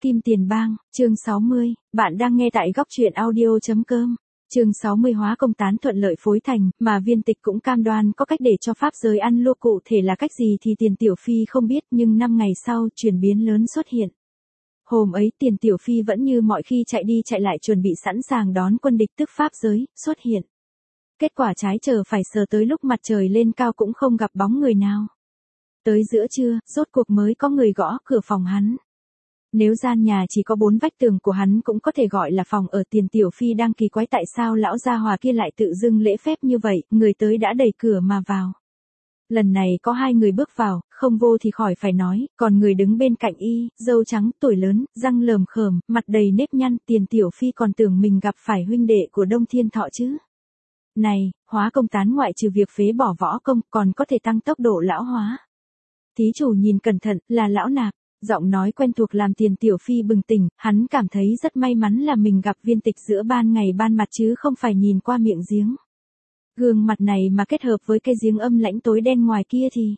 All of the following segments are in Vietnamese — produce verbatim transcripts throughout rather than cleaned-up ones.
Kim Tiền Bang, chương sáu mươi, bạn đang nghe tại góc truyện audio.com. Chương sáu mươi hóa công tán thuận lợi phối thành, mà Viên Tịch cũng cam đoan có cách để cho pháp giới ăn lua, cụ thể là cách gì thì Tiền Tiểu Phi không biết, nhưng năm ngày sau, chuyển biến lớn xuất hiện. Hôm ấy Tiền Tiểu Phi vẫn như mọi khi chạy đi chạy lại chuẩn bị sẵn sàng đón quân địch tức pháp giới, xuất hiện. Kết quả trái chờ phải sờ tới lúc mặt trời lên cao cũng không gặp bóng người nào. Tới giữa trưa, rốt cuộc mới có người gõ cửa phòng hắn. Nếu gian nhà chỉ có bốn vách tường của hắn cũng có thể gọi là phòng ở. Tiền Tiểu Phi đang kỳ quái tại sao lão gia hòa kia lại tự dưng lễ phép như vậy, người tới đã đẩy cửa mà vào. Lần này có hai người bước vào, không vô thì khỏi phải nói, còn người đứng bên cạnh y, râu trắng, tuổi lớn, răng lởm khởm, mặt đầy nếp nhăn. Tiền Tiểu Phi còn tưởng mình gặp phải huynh đệ của Đông Thiên Thọ chứ. Này, hóa công tán ngoại trừ việc phế bỏ võ công còn có thể tăng tốc độ lão hóa. Thí chủ nhìn cẩn thận, là lão Nạp. Giọng nói quen thuộc làm Tiền Tiểu Phi bừng tỉnh, hắn cảm thấy rất may mắn là mình gặp Viên Tịch giữa ban ngày ban mặt chứ không phải nhìn qua miệng giếng. Gương mặt này mà kết hợp với cái giếng âm lãnh tối đen ngoài kia thì...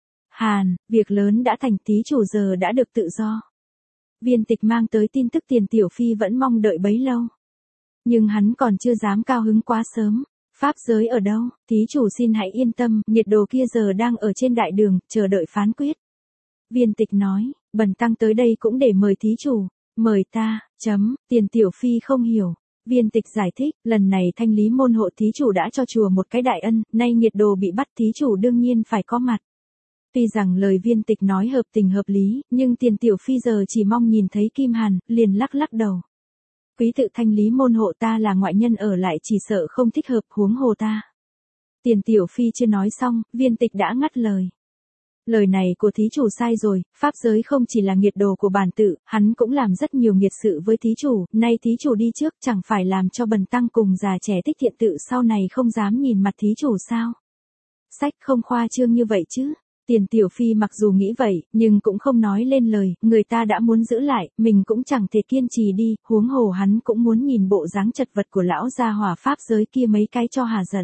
Hàn, việc lớn đã thành, thí chủ giờ đã được tự do. Viên Tịch mang tới tin tức Tiền Tiểu Phi vẫn mong đợi bấy lâu. Nhưng hắn còn chưa dám cao hứng quá sớm. Pháp giới ở đâu, thí chủ xin hãy yên tâm, nhiệt đồ kia giờ đang ở trên đại đường, chờ đợi phán quyết. Viên Tịch nói, bần tăng tới đây cũng để mời thí chủ, mời ta, chấm, Tiền Tiểu Phi không hiểu. Viên Tịch giải thích, lần này thanh lý môn hộ thí chủ đã cho chùa một cái đại ân, nay nhiệt đồ bị bắt thí chủ đương nhiên phải có mặt. Tuy rằng lời Viên Tịch nói hợp tình hợp lý, nhưng Tiền Tiểu Phi giờ chỉ mong nhìn thấy Kim Hàn, liền lắc lắc đầu. Quý tự thanh lý môn hộ, ta là ngoại nhân ở lại chỉ sợ không thích hợp, huống hồ ta. Tiền Tiểu Phi chưa nói xong, Viên Tịch đã ngắt lời. Lời này của thí chủ sai rồi, pháp giới không chỉ là nghiệt đồ của bản tự, hắn cũng làm rất nhiều nghiệt sự với thí chủ, nay thí chủ đi trước chẳng phải làm cho bần tăng cùng già trẻ tích thiện tự sau này không dám nhìn mặt thí chủ sao? Sách không khoa trương như vậy chứ. Tiền Tiểu Phi mặc dù nghĩ vậy, nhưng cũng không nói lên lời, người ta đã muốn giữ lại, mình cũng chẳng thể kiên trì đi, huống hồ hắn cũng muốn nhìn bộ dáng chật vật của lão gia hỏa pháp giới kia mấy cái cho hà giận.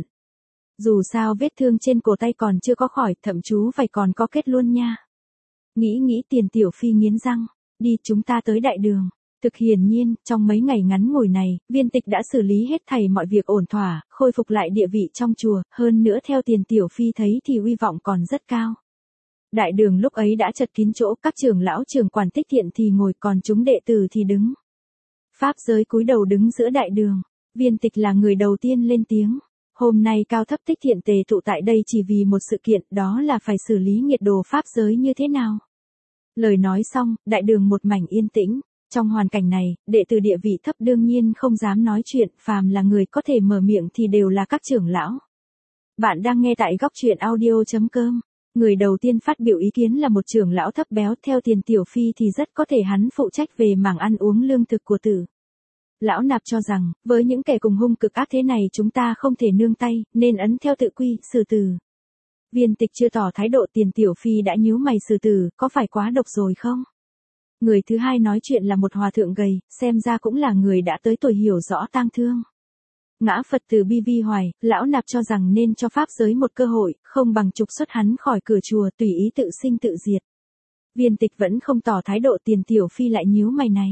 Dù sao vết thương trên cổ tay còn chưa có khỏi, thậm chú phải còn có kết luôn nha. Nghĩ nghĩ Tiền Tiểu Phi nghiến răng, đi chúng ta tới đại đường. Thực hiển nhiên, trong mấy ngày ngắn ngủi này, Viên Tịch đã xử lý hết thảy mọi việc ổn thỏa, khôi phục lại địa vị trong chùa, hơn nữa theo Tiền Tiểu Phi thấy thì uy vọng còn rất cao. Đại đường lúc ấy đã chật kín chỗ, các trưởng lão trưởng quản tích thiện thì ngồi, còn chúng đệ tử thì đứng. Pháp giới cúi đầu đứng giữa đại đường, Viên Tịch là người đầu tiên lên tiếng. Hôm nay cao thấp tích thiện tề tụ tại đây chỉ vì một sự kiện, đó là phải xử lý nghiệt đồ pháp giới như thế nào. Lời nói xong, đại đường một mảnh yên tĩnh. Trong hoàn cảnh này, đệ tử địa vị thấp đương nhiên không dám nói chuyện, phàm là người có thể mở miệng thì đều là các trưởng lão. Bạn đang nghe tại góc truyện audio.com. Người đầu tiên phát biểu ý kiến là một trưởng lão thấp béo, theo Tiền Tiểu Phi thì rất có thể hắn phụ trách về mảng ăn uống lương thực của tử. Lão Nạp cho rằng, với những kẻ cùng hung cực ác thế này chúng ta không thể nương tay, nên ấn theo tự quy, xử tử. Viên Tịch chưa tỏ thái độ, Tiền Tiểu Phi đã nhíu mày, xử tử, có phải quá độc rồi không? Người thứ hai nói chuyện là một hòa thượng gầy, xem ra cũng là người đã tới tuổi hiểu rõ tang thương. Ngã Phật từ bi vi hoài, lão Nạp cho rằng nên cho pháp giới một cơ hội, không bằng trục xuất hắn khỏi cửa chùa, tùy ý tự sinh tự diệt. Viên Tịch vẫn không tỏ thái độ, Tiền Tiểu Phi lại nhíu mày này.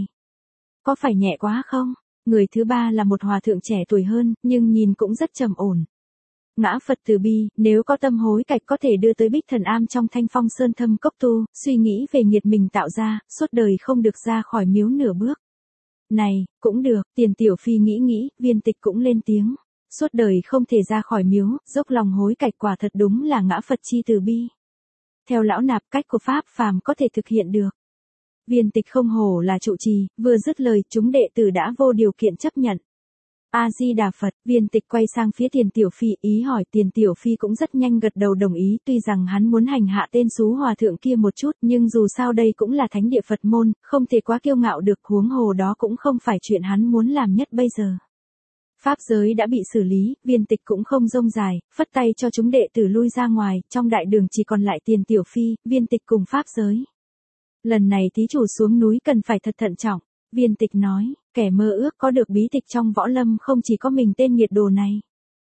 Có phải nhẹ quá không? Người thứ ba là một hòa thượng trẻ tuổi hơn, nhưng nhìn cũng rất trầm ổn. Ngã Phật từ bi, nếu có tâm hối cải có thể đưa tới Bích Thần Am trong Thanh Phong Sơn thâm cốc tu, suy nghĩ về nghiệt mình tạo ra, suốt đời không được ra khỏi miếu nửa bước. Này, cũng được, Tiền Tiểu Phi nghĩ nghĩ, Viên Tịch cũng lên tiếng. Suốt đời không thể ra khỏi miếu, dốc lòng hối cải quả thật đúng là ngã Phật chi từ bi. Theo lão Nạp, cách của pháp phàm có thể thực hiện được. Viên Tịch không hổ là trụ trì, vừa dứt lời chúng đệ tử đã vô điều kiện chấp nhận. A-di-đà Phật, Viên Tịch quay sang phía Tiền Tiểu Phi, ý hỏi. Tiền Tiểu Phi cũng rất nhanh gật đầu đồng ý, tuy rằng hắn muốn hành hạ tên xú hòa thượng kia một chút, nhưng dù sao đây cũng là thánh địa Phật môn, không thể quá kiêu ngạo được, huống hồ đó cũng không phải chuyện hắn muốn làm nhất bây giờ. Pháp giới đã bị xử lý, Viên Tịch cũng không rông dài, phất tay cho chúng đệ tử lui ra ngoài, trong đại đường chỉ còn lại Tiền Tiểu Phi, Viên Tịch cùng pháp giới. Lần này thí chủ xuống núi cần phải thật thận trọng. Viên Tịch nói, kẻ mơ ước có được bí tịch trong võ lâm không chỉ có mình tên nghiệt đồ này.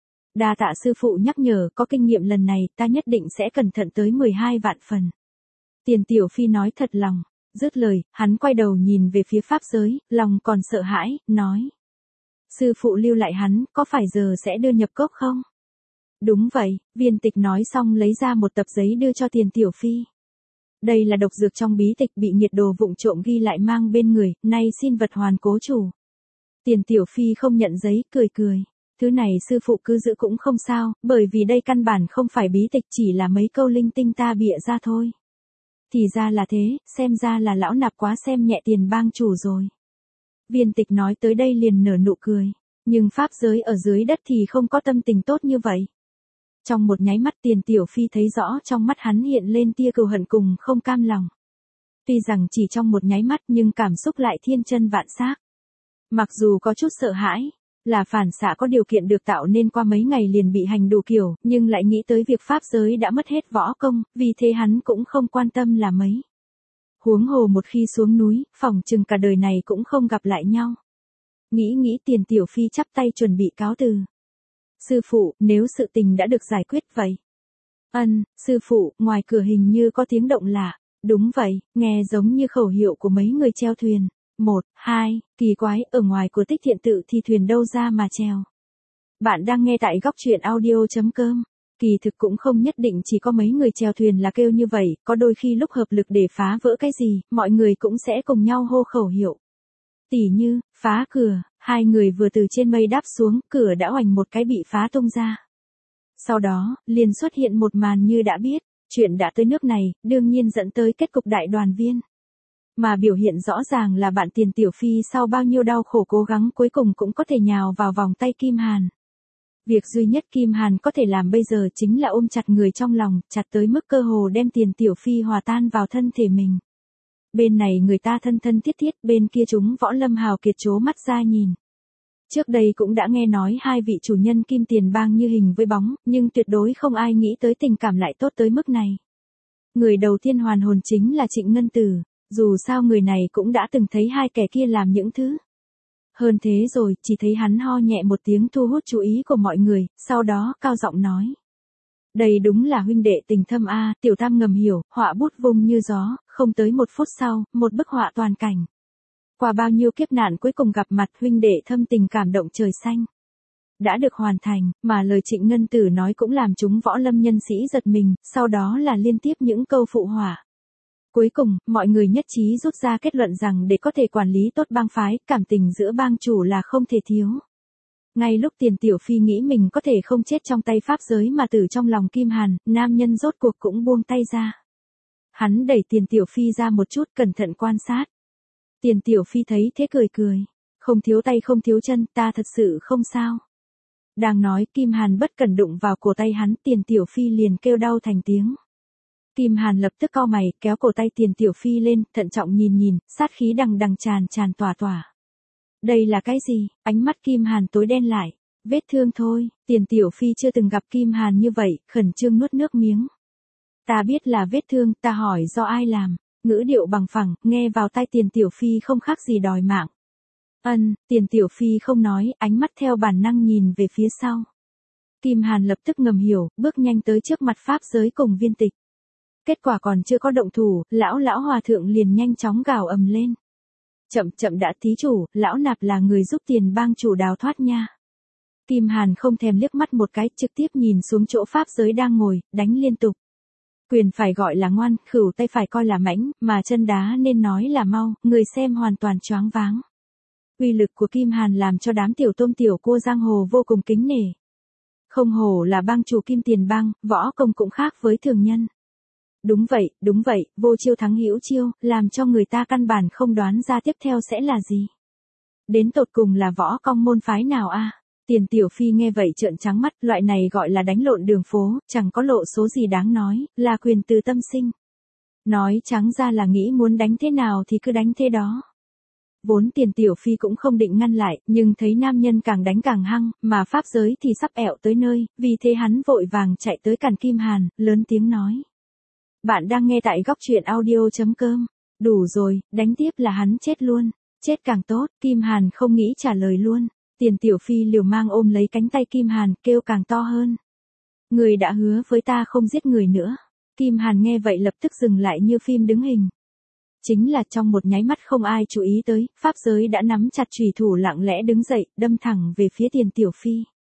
Đa tạ sư phụ nhắc nhở, có kinh nghiệm lần này ta nhất định sẽ cẩn thận tới mười hai vạn phần. Tiền Tiểu Phi nói thật lòng, Dứt lời, hắn quay đầu nhìn về phía pháp giới, lòng còn sợ hãi, nói. Sư phụ lưu lại hắn, có phải giờ sẽ đưa nhập cốc không? Đúng vậy, viên tịch nói xong lấy ra một tập giấy đưa cho Tiền Tiểu Phi. Đây là độc dược trong bí tịch bị nghiệt đồ vụng trộm ghi lại mang bên người, nay xin vật hoàn cố chủ. Tiền Tiểu Phi không nhận giấy, cười cười. Thứ này sư phụ cứ giữ cũng không sao, bởi vì đây căn bản không phải bí tịch, chỉ là mấy câu linh tinh ta bịa ra thôi. Thì ra là thế, xem ra là lão nạp quá xem nhẹ Tiền bang chủ rồi. Viên tịch nói tới đây liền nở nụ cười. Nhưng pháp giới ở dưới đất thì không có tâm tình tốt như vậy. Trong một nháy mắt Tiền Tiểu Phi thấy rõ trong mắt hắn hiện lên tia cừu hận cùng không cam lòng. Tuy rằng chỉ trong một nháy mắt nhưng cảm xúc lại thiên chân vạn xác. Mặc dù có chút sợ hãi, là phản xạ có điều kiện được tạo nên qua mấy ngày liền bị hành đủ kiểu, nhưng lại nghĩ tới việc pháp giới đã mất hết võ công, vì thế hắn cũng không quan tâm là mấy. Huống hồ một khi xuống núi, phỏng chừng cả đời này cũng không gặp lại nhau. Nghĩ nghĩ Tiền Tiểu Phi chắp tay chuẩn bị cáo từ. Sư phụ, nếu sự tình đã được giải quyết vậy. Ân, sư phụ, ngoài cửa hình như có tiếng động lạ. Đúng vậy, nghe giống như khẩu hiệu của mấy người chèo thuyền. Một, hai, kỳ quái, ở ngoài của Tích Thiện Tự thì thuyền đâu ra mà chèo. Bạn đang nghe tại góc truyện audio chấm com. Kỳ thực cũng không nhất định chỉ có mấy người chèo thuyền là kêu như vậy, có đôi khi lúc hợp lực để phá vỡ cái gì, mọi người cũng sẽ cùng nhau hô khẩu hiệu. Tỉ như, phá cửa, hai người vừa từ trên mây đáp xuống, cửa đã oành một cái bị phá tung ra. Sau đó, liền xuất hiện một màn như đã biết, chuyện đã tới nước này, đương nhiên dẫn tới kết cục đại đoàn viên. Mà biểu hiện rõ ràng là bạn Tiền Tiểu Phi sau bao nhiêu đau khổ cố gắng cuối cùng cũng có thể nhào vào vòng tay Kim Hàn. Việc duy nhất Kim Hàn có thể làm bây giờ chính là ôm chặt người trong lòng, chặt tới mức cơ hồ đem Tiền Tiểu Phi hòa tan vào thân thể mình. Bên này người ta thân thân thiết thiết, bên kia chúng võ lâm hào kiệt trố mắt ra nhìn. Trước đây cũng đã nghe nói hai vị chủ nhân Kim Tiền bang như hình với bóng, nhưng tuyệt đối không ai nghĩ tới tình cảm lại tốt tới mức này. Người đầu tiên hoàn hồn chính là Trịnh Ngân Tử, dù sao người này cũng đã từng thấy hai kẻ kia làm những thứ. Hơn thế rồi, chỉ thấy hắn ho nhẹ một tiếng thu hút chú ý của mọi người, sau đó cao giọng nói. Đây đúng là huynh đệ tình thâm a, Tiểu Tam ngầm hiểu, họa bút vung như gió, không tới một phút sau, một bức họa toàn cảnh. Qua bao nhiêu kiếp nạn cuối cùng gặp mặt huynh đệ thâm tình cảm động trời xanh. Đã được hoàn thành, mà lời Trịnh Ngân Tử nói cũng làm chúng võ lâm nhân sĩ giật mình, sau đó là liên tiếp những câu phụ họa. Cuối cùng, mọi người nhất trí rút ra kết luận rằng để có thể quản lý tốt bang phái, cảm tình giữa bang chủ là không thể thiếu. Ngay lúc Tiền Tiểu Phi nghĩ mình có thể không chết trong tay pháp giới mà tử trong lòng Kim Hàn, nam nhân rốt cuộc cũng buông tay ra. Hắn đẩy Tiền Tiểu Phi ra một chút cẩn thận quan sát. Tiền Tiểu Phi thấy thế cười cười. Không thiếu tay không thiếu chân, ta thật sự không sao. Đang nói Kim Hàn bất cẩn đụng vào cổ tay hắn, Tiền Tiểu Phi liền kêu đau thành tiếng. Kim Hàn lập tức cau mày, kéo cổ tay Tiền Tiểu Phi lên, thận trọng nhìn nhìn, sát khí đằng đằng tràn tràn tỏa tỏa. Đây là cái gì? Ánh mắt Kim Hàn tối đen lại. Vết thương thôi, Tiền Tiểu Phi chưa từng gặp Kim Hàn như vậy, khẩn trương nuốt nước miếng. Ta biết là vết thương, ta hỏi do ai làm. Ngữ điệu bằng phẳng, nghe vào tai Tiền Tiểu Phi không khác gì đòi mạng. Ân, Tiền Tiểu Phi không nói, ánh mắt theo bản năng nhìn về phía sau. Kim Hàn lập tức ngầm hiểu, bước nhanh tới trước mặt pháp giới cùng viên tịch. Kết quả còn chưa có động thủ, lão lão hòa thượng liền nhanh chóng gào ầm lên. Chậm chậm đã thí chủ, lão nạp là người giúp Tiền bang chủ đào thoát nha. Kim Hàn không thèm liếc mắt một cái, trực tiếp nhìn xuống chỗ pháp giới đang ngồi, đánh liên tục. Quyền phải gọi là ngoan, khửu tay phải coi là mãnh, mà chân đá nên nói là mau, người xem hoàn toàn choáng váng. Uy lực của Kim Hàn làm cho đám tiểu tôm tiểu cua giang hồ vô cùng kính nể. Không hổ là bang chủ Kim Tiền bang, võ công cũng khác với thường nhân. Đúng vậy, đúng vậy, vô chiêu thắng hữu chiêu, làm cho người ta căn bản không đoán ra tiếp theo sẽ là gì. Đến tột cùng là võ công môn phái nào a? Tiền Tiểu Phi nghe vậy trợn trắng mắt, loại này gọi là đánh lộn đường phố, chẳng có lộ số gì đáng nói, là quyền từ tâm sinh. Nói trắng ra là nghĩ muốn đánh thế nào thì cứ đánh thế đó. Vốn Tiền Tiểu Phi cũng không định ngăn lại, nhưng thấy nam nhân càng đánh càng hăng, mà pháp giới thì sắp ẹo tới nơi, vì thế hắn vội vàng chạy tới cản Kim Hàn, lớn tiếng nói. Bạn đang nghe tại góc truyện audio chấm com. Đủ rồi, đánh tiếp là hắn chết luôn. Chết càng tốt, Kim Hàn không nghĩ trả lời luôn. Tiền Tiểu Phi liều mang ôm lấy cánh tay Kim Hàn, kêu càng to hơn. Người đã hứa với ta không giết người nữa. Kim Hàn nghe vậy lập tức dừng lại như phim đứng hình. Chính là trong một nháy mắt không ai chú ý tới, pháp giới đã nắm chặt chùy thủ lặng lẽ đứng dậy, đâm thẳng về phía Tiền Tiểu Phi.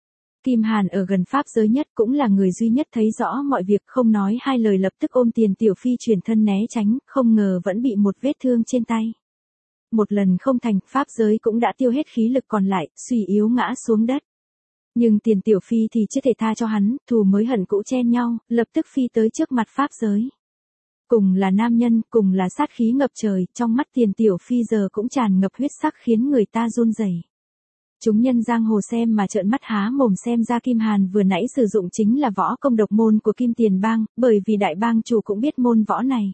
Kim Hàn ở gần pháp giới nhất cũng là người duy nhất thấy rõ mọi việc, không nói hai lời lập tức ôm Tiền Tiểu Phi chuyển thân né tránh, không ngờ vẫn bị một vết thương trên tay. Một lần không thành, pháp giới cũng đã tiêu hết khí lực còn lại, suy yếu ngã xuống đất. Nhưng Tiền Tiểu Phi thì chưa thể tha cho hắn, thù mới hận cũ chen nhau, lập tức phi tới trước mặt pháp giới. Cùng là nam nhân, cùng là sát khí ngập trời, trong mắt Tiền Tiểu Phi giờ cũng tràn ngập huyết sắc khiến người ta run rẩy. Chúng nhân giang hồ xem mà trợn mắt há mồm xem ra Kim Hàn vừa nãy sử dụng chính là võ công độc môn của Kim Tiền Bang, bởi vì đại bang chủ cũng biết môn võ này.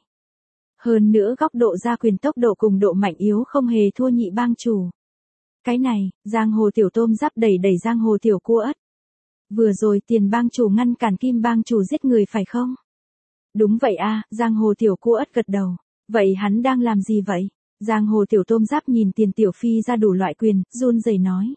Hơn nữa góc độ ra quyền tốc độ cùng độ mạnh yếu không hề thua nhị bang chủ. Cái này, giang hồ tiểu tôm giáp đẩy đẩy giang hồ tiểu cua ất. Vừa rồi Tiền bang chủ ngăn cản Kim bang chủ giết người phải không? Đúng vậy a, giang hồ tiểu cua ất gật đầu. Vậy hắn đang làm gì vậy? Giang hồ tiểu tôm giáp nhìn Tiền Tiểu Phi ra đủ loại quyền, run rẩy nói.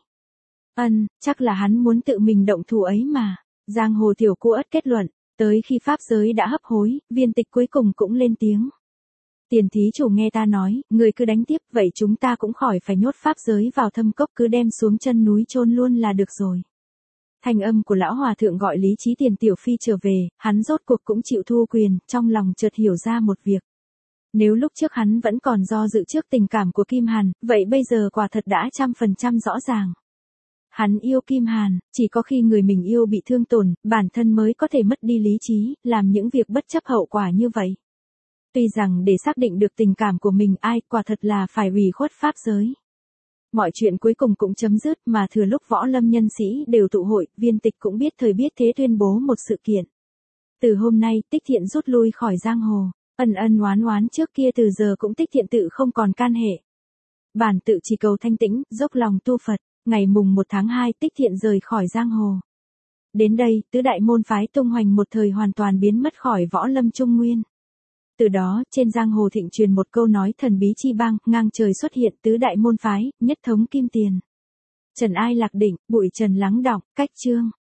Ân, chắc là hắn muốn tự mình động thủ ấy mà. Giang hồ tiểu cua ất kết luận, tới khi pháp giới đã hấp hối, Viên Tịch cuối cùng cũng lên tiếng. Tiền thí chủ nghe ta nói, người cứ đánh tiếp, vậy chúng ta cũng khỏi phải nhốt pháp giới vào thâm cốc, cứ đem xuống chân núi chôn luôn là được rồi. Thanh âm của lão hòa thượng gọi lý trí Tiền Tiểu Phi trở về, hắn rốt cuộc cũng chịu thu quyền, trong lòng chợt hiểu ra một việc. Nếu lúc trước hắn vẫn còn do dự trước tình cảm của Kim Hàn, vậy bây giờ quả thật đã trăm phần trăm rõ ràng. Hắn yêu Kim Hàn, chỉ có khi người mình yêu bị thương tổn, bản thân mới có thể mất đi lý trí, làm những việc bất chấp hậu quả như vậy. Tuy rằng để xác định được tình cảm của mình ai, quả thật là phải ủy khuất pháp giới. Mọi chuyện cuối cùng cũng chấm dứt, mà thừa lúc võ lâm nhân sĩ đều tụ hội, Viên Tịch cũng biết thời biết thế tuyên bố một sự kiện. Từ hôm nay, Tích Thiện rút lui khỏi giang hồ, ân ân oán oán trước kia từ giờ cũng Tích Thiện tự không còn can hệ. Bản tự chỉ cầu thanh tĩnh, dốc lòng tu Phật, ngày mùng một tháng hai Tích Thiện rời khỏi giang hồ. Đến đây, tứ đại môn phái tung hoành một thời hoàn toàn biến mất khỏi võ lâm trung nguyên. Từ đó, trên giang hồ thịnh truyền một câu nói thần bí chi bang, ngang trời xuất hiện tứ đại môn phái, nhất thống kim tiền. Trần ai lạc định, bụi trần lắng đọng, cách chương.